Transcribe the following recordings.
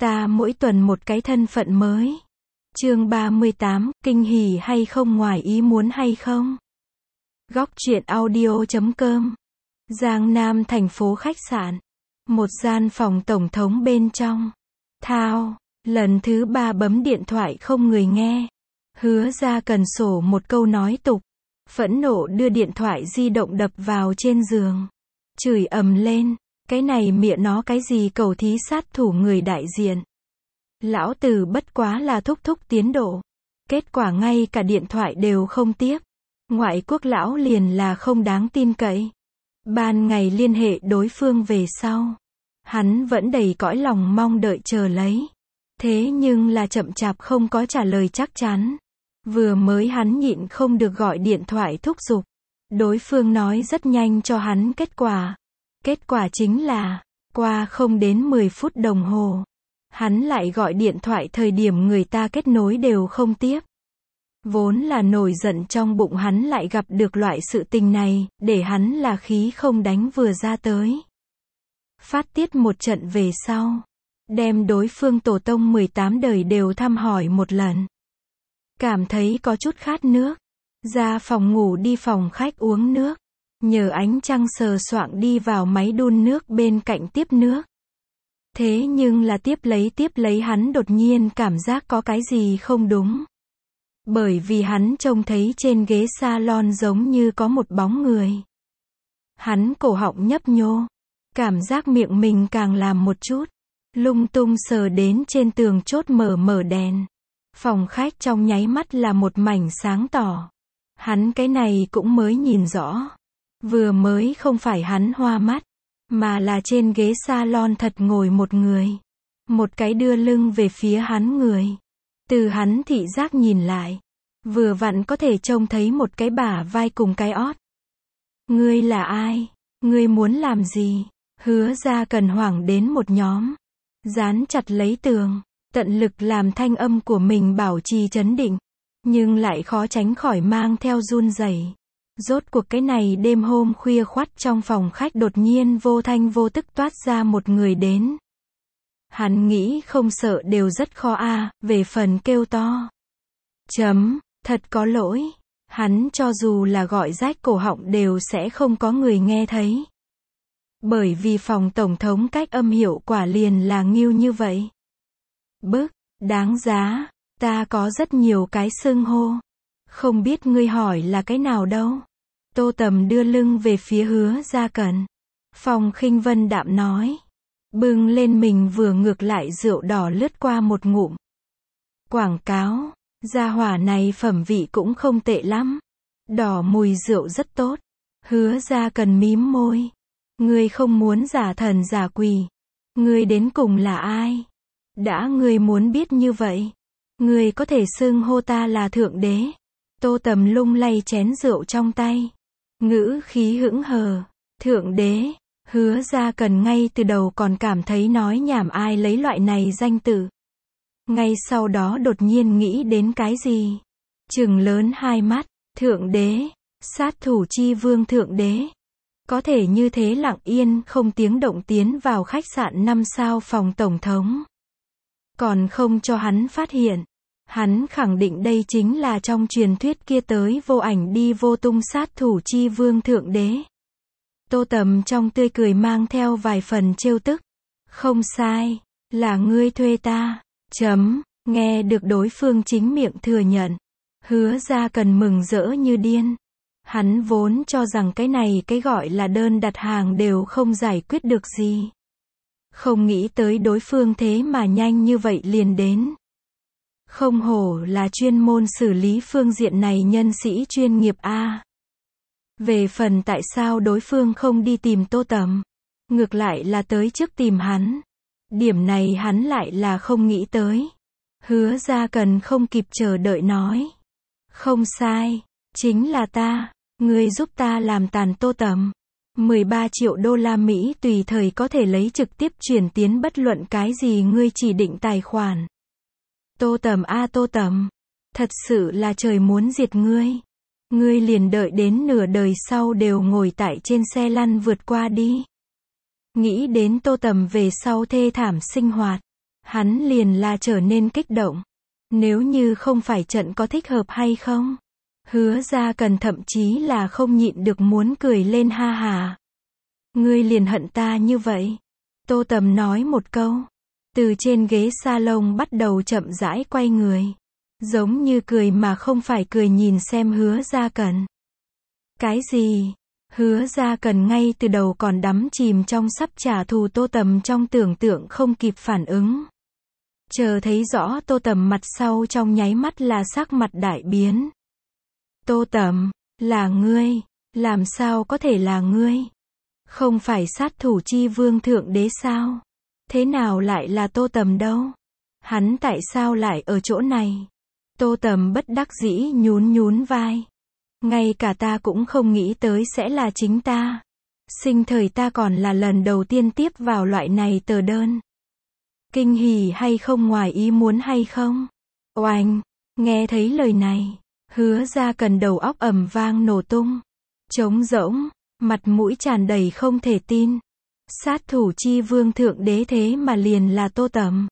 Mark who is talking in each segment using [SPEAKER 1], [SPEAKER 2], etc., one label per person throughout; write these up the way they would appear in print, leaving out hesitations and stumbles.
[SPEAKER 1] Ta mỗi tuần một cái thân phận mới. Chương 38, kinh hỉ hay không, ngoài ý muốn hay không? Góc truyện audio.com. Giang Nam, thành phố khách sạn. Một gian phòng tổng thống bên trong. Thao, lần thứ 3 bấm điện thoại không người nghe. Hứa Ra cần sổ một câu nói tục. Phẫn nộ đưa điện thoại di động đập vào trên giường. Chửi ầm lên, cái này miệng nó cái gì cầu thí sát thủ người đại diện. Lão tử bất quá là thúc thúc tiến độ. Kết quả ngay cả điện thoại đều không tiếp. Ngoại quốc lão liền là không đáng tin cậy. Ban ngày liên hệ đối phương về sau. Hắn vẫn đầy cõi lòng mong đợi chờ lấy. Thế nhưng là chậm chạp không có trả lời chắc chắn. Vừa mới hắn nhịn không được gọi điện thoại thúc giục. Đối phương nói rất nhanh cho hắn kết quả. Kết quả chính là, qua không đến 10 phút đồng hồ. Hắn lại gọi điện thoại thời điểm người ta kết nối đều không tiếp. Vốn là nổi giận trong bụng hắn lại gặp được loại sự tình này, để hắn là khí không đánh vừa ra tới. Phát tiết một trận về sau. Đem đối phương tổ tông 18 đời đều thăm hỏi một lần. Cảm thấy có chút khát nước. Ra phòng ngủ đi phòng khách uống nước. Nhờ ánh trăng sờ soạng đi vào máy đun nước bên cạnh tiếp nước. Thế nhưng là tiếp lấy hắn đột nhiên cảm giác có cái gì không đúng. Bởi vì hắn trông thấy trên ghế salon giống như có một bóng người. Hắn cổ họng nhấp nhô. Cảm giác miệng mình càng làm một chút. Lung tung sờ đến trên tường chốt mở đèn. Phòng khách trong nháy mắt là một mảnh sáng tỏ. Hắn cái này cũng mới nhìn rõ. Vừa mới không phải hắn hoa mắt, mà là trên ghế salon thật ngồi một người. Một cái đưa lưng về phía hắn người. Từ hắn thị giác nhìn lại, vừa vặn có thể trông thấy một cái bả vai cùng cái ót. Ngươi là ai? Ngươi muốn làm gì? Hứa Ra cần hoảng đến một nhóm. Dán chặt lấy tường, tận lực làm thanh âm của mình bảo trì trấn định. Nhưng lại khó tránh khỏi mang theo run rẩy. Rốt cuộc cái này đêm hôm khuya khoắt trong phòng khách đột nhiên vô thanh vô tức toát ra một người đến. Hắn nghĩ không sợ đều rất khó về phần kêu to. Thật có lỗi. Hắn cho dù là gọi rách cổ họng đều sẽ không có người nghe thấy. Bởi vì phòng tổng thống cách âm hiệu quả liền là nghiêu như vậy. Bức, đáng giá, ta có rất nhiều cái xưng hô. Không biết ngươi hỏi là cái nào đâu. Tô Tầm đưa lưng về phía Hứa Ra Cần. Phong Khinh Vân đạm nói. Bưng lên mình vừa ngược lại rượu đỏ lướt qua một ngụm. Quảng cáo, gia hỏa này phẩm vị cũng không tệ lắm. Đỏ mùi rượu rất tốt. Hứa Ra Cần mím môi. Ngươi không muốn giả thần giả quỷ. Ngươi đến cùng là ai? Đã ngươi muốn biết như vậy. Ngươi có thể xưng hô ta là Thượng Đế. Tô Tầm lung lay chén rượu trong tay. Ngữ khí hững hờ. Thượng Đế. Hứa Ra Cần ngay từ đầu còn cảm thấy nói nhảm ai lấy loại này danh tự. Ngay sau đó đột nhiên nghĩ đến cái gì. Trừng lớn hai mắt. Thượng Đế. Sát thủ chi vương Thượng Đế. Có thể như thế lặng yên không tiếng động tiến vào khách sạn 5 sao phòng tổng thống. Còn không cho hắn phát hiện. Hắn khẳng định đây chính là trong truyền thuyết kia tới vô ảnh đi vô tung sát thủ chi vương Thượng Đế. Tô Tầm trong tươi cười mang theo vài phần trêu tức. Không sai, là ngươi thuê ta. Nghe được đối phương chính miệng thừa nhận. Hứa Ra Cần mừng rỡ như điên. Hắn vốn cho rằng cái này cái gọi là đơn đặt hàng đều không giải quyết được gì. Không nghĩ tới đối phương thế mà nhanh như vậy liền đến. Không hổ là chuyên môn xử lý phương diện này nhân sĩ chuyên nghiệp Về phần tại sao đối phương không đi tìm Tô Tầm, ngược lại là tới trước tìm hắn. Điểm này hắn lại là không nghĩ tới. Hứa Ra Cần không kịp chờ đợi nói. Không sai, chính là ta, ngươi giúp ta làm tàn Tô Tầm. 13 triệu đô la Mỹ tùy thời có thể lấy trực tiếp chuyển tiến bất luận cái gì ngươi chỉ định tài khoản. Tô Tầm Tô Tầm, thật sự là trời muốn diệt ngươi. Ngươi liền đợi đến nửa đời sau đều ngồi tại trên xe lăn vượt qua đi. Nghĩ đến Tô Tầm về sau thê thảm sinh hoạt. hắn liền là trở nên kích động. Nếu như không phải trận có thích hợp hay không? Hứa Gia Cần thậm chí là không nhịn được muốn cười lên ha hà. Ngươi liền hận ta như vậy. Tô Tầm nói một câu. Từ trên ghế salon bắt đầu chậm rãi quay người. Giống như cười mà không phải cười nhìn xem Hứa Gia Cần. Cái gì? Hứa Gia Cần ngay từ đầu còn đắm chìm trong sắp trả thù Tô Tầm trong tưởng tượng không kịp phản ứng. Chờ thấy rõ Tô Tầm mặt sau trong nháy mắt là sắc mặt đại biến. Tô Tầm, là ngươi, làm sao có thể là ngươi? Không phải sát thủ chi vương thượng đế sao? Thế nào lại là Tô Tầm đâu? Hắn tại sao lại ở chỗ này? Tô Tầm bất đắc dĩ nhún nhún vai. Ngay cả ta cũng không nghĩ tới sẽ là chính ta. Sinh thời ta còn là lần đầu tiên tiếp vào loại này tờ đơn. Kinh hỉ hay không, ngoài ý muốn hay không? Oanh, nghe thấy lời này, Hứa Gia Cần đầu óc ầm vang nổ tung. Trống rỗng, mặt mũi tràn đầy không thể tin. Sát thủ chi vương thượng đế thế mà liền là Tô Tầm.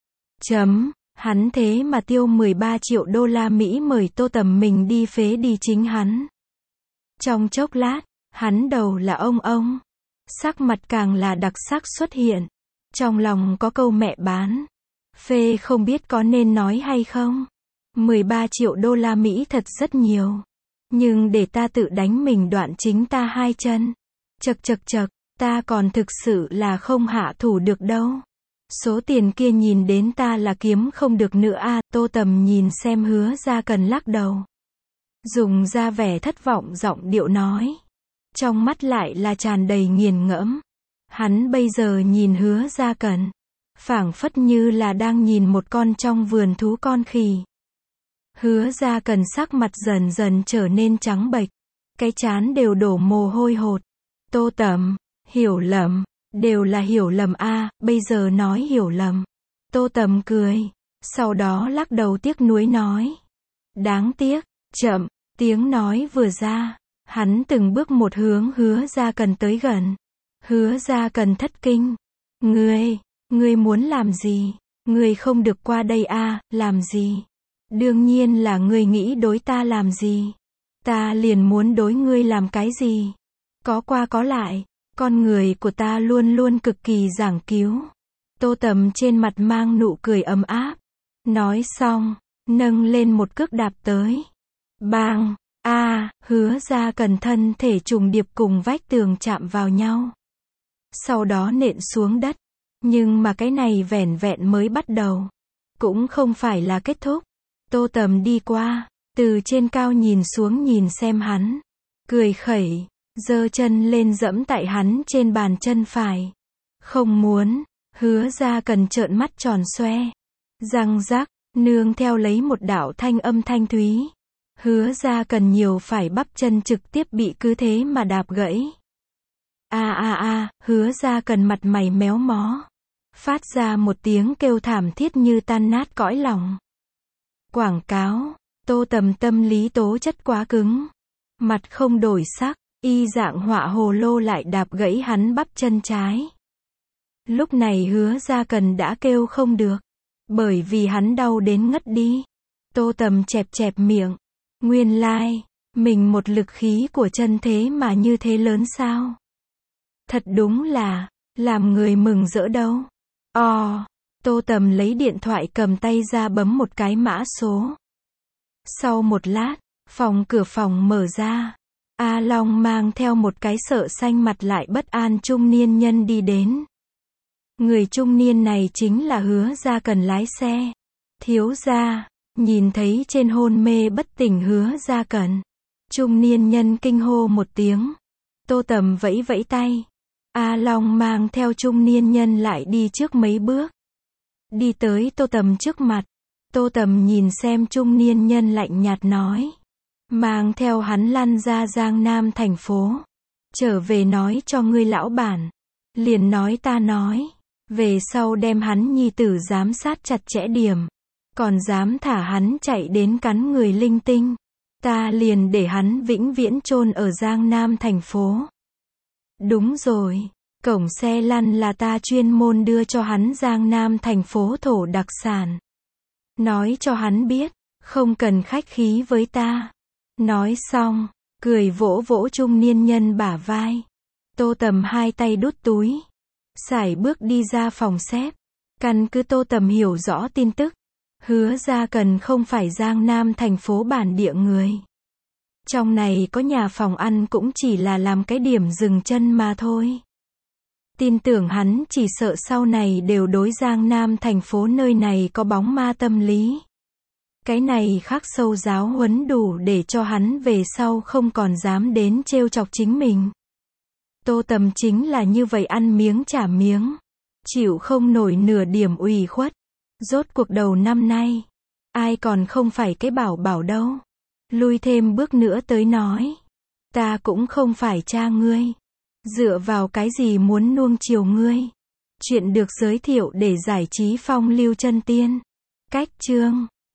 [SPEAKER 1] Hắn thế mà tiêu 13 triệu đô la Mỹ mời Tô Tầm mình đi phế đi chính hắn. Trong chốc lát, hắn đầu là ông. Sắc mặt càng là đặc sắc xuất hiện. Trong lòng có câu mẹ bán. Phê không biết có nên nói hay không. 13 triệu đô la Mỹ thật rất nhiều. Nhưng để ta tự đánh mình đoạn chính ta hai chân. Chậc, ta còn thực sự là không hạ thủ được đâu. Số tiền kia nhìn đến ta là kiếm không được nữa a. Tô Tầm nhìn xem Hứa Gia Cần lắc đầu. Dùng ra vẻ thất vọng giọng điệu nói. Trong mắt lại là tràn đầy nghiền ngẫm. Hắn bây giờ nhìn Hứa Gia Cần, phảng phất như là đang nhìn một con trong vườn thú con khỉ. Hứa Gia Cần sắc mặt dần dần trở nên trắng bệch, cái trán đều đổ mồ hôi hột. Tô Tầm, hiểu lầm, đều là hiểu lầm a, bây giờ nói hiểu lầm. Tô Tầm cười, sau đó lắc đầu tiếc nuối nói. Đáng tiếc, chậm, tiếng nói vừa ra, hắn từng bước một hướng Hứa Gia Cần tới gần. Hứa Gia Cần thất kinh. Ngươi muốn làm gì? Ngươi không được qua đây a, làm gì? Đương nhiên là ngươi nghĩ đối ta làm gì? Ta liền muốn đối ngươi làm cái gì? Có qua có lại, con người của ta luôn luôn cực kỳ giảng cứu. Tô Tầm trên mặt mang nụ cười ấm áp. Nói xong, nâng lên một cước đạp tới. Bang! Hứa Gia Cần thân thể trùng điệp cùng vách tường chạm vào nhau. Sau đó nện xuống đất. Nhưng mà cái này vẻn vẹn mới bắt đầu. Cũng không phải là kết thúc. Tô Tầm đi qua, từ trên cao nhìn xuống nhìn xem hắn. Cười khẩy, giơ chân lên dẫm tại hắn trên bàn chân phải. Không muốn, Hứa Gia Cần trợn mắt tròn xoe. Răng rắc, nương theo lấy một đạo thanh âm thanh thúy. Hứa Gia Cần nhiều phải bắp chân trực tiếp bị cứ thế mà đạp gãy. Hứa Gia Cần mặt mày méo mó. Phát ra một tiếng kêu thảm thiết như tan nát cõi lòng. Quảng cáo, Tô Tầm tâm lý tố chất quá cứng. Mặt không đổi sắc, y dạng họa hồ lô lại đạp gãy hắn bắp chân trái. Lúc này Hứa Gia Cần đã kêu không được. Bởi vì hắn đau đến ngất đi. Tô Tầm chẹp miệng. Nguyên lai, mình một lực khí của chân thế mà như thế lớn sao? Thật đúng là, làm người mừng rỡ đâu. Tô Tầm lấy điện thoại cầm tay ra bấm một cái mã số. Sau một lát, cửa phòng mở ra. A Long mang theo một cái sợ xanh mặt lại bất an trung niên nhân đi đến. Người trung niên này chính là Hứa Gia Cần lái xe. Thiếu gia, nhìn thấy trên hôn mê bất tỉnh Hứa Gia Cần. Trung niên nhân kinh hô một tiếng. Tô Tầm vẫy vẫy tay. A Long mang theo trung niên nhân lại đi trước mấy bước. Đi tới Tô Tầm trước mặt. Tô Tầm nhìn xem trung niên nhân lạnh nhạt nói. Mang theo hắn lăn ra Giang Nam thành phố. Trở về nói cho ngươi lão bản. Liền nói ta nói. Về sau đem hắn nhi tử giám sát chặt chẽ điểm. Còn dám thả hắn chạy đến cắn người linh tinh. Ta liền để hắn vĩnh viễn chôn ở Giang Nam thành phố. Đúng rồi. Cổng xe lăn là ta chuyên môn đưa cho hắn Giang Nam thành phố thổ đặc sản. Nói cho hắn biết, không cần khách khí với ta. Nói xong, cười vỗ vỗ trung niên nhân bả vai. Tô Tầm hai tay đút túi, sải bước đi ra phòng xếp. Căn cứ Tô Tầm hiểu rõ tin tức, Hứa Gia Cần không phải Giang Nam thành phố bản địa người. Trong này có nhà phòng ăn cũng chỉ là làm cái điểm dừng chân mà thôi. Tin tưởng hắn chỉ sợ sau này đều đối Giang Nam thành phố nơi này có bóng ma tâm lý. Cái này khắc sâu giáo huấn đủ để cho hắn về sau không còn dám đến trêu chọc chính mình. Tô Tầm chính là như vậy ăn miếng trả miếng, chịu không nổi nửa điểm ủy khuất. Rốt cuộc đầu năm nay, ai còn không phải cái bảo bảo đâu. Lui thêm bước nữa tới nói, ta cũng không phải cha ngươi. Dựa vào cái gì muốn nuông chiều ngươi? Chuyện được giới thiệu để giải trí phong lưu chân tiên. Cách chương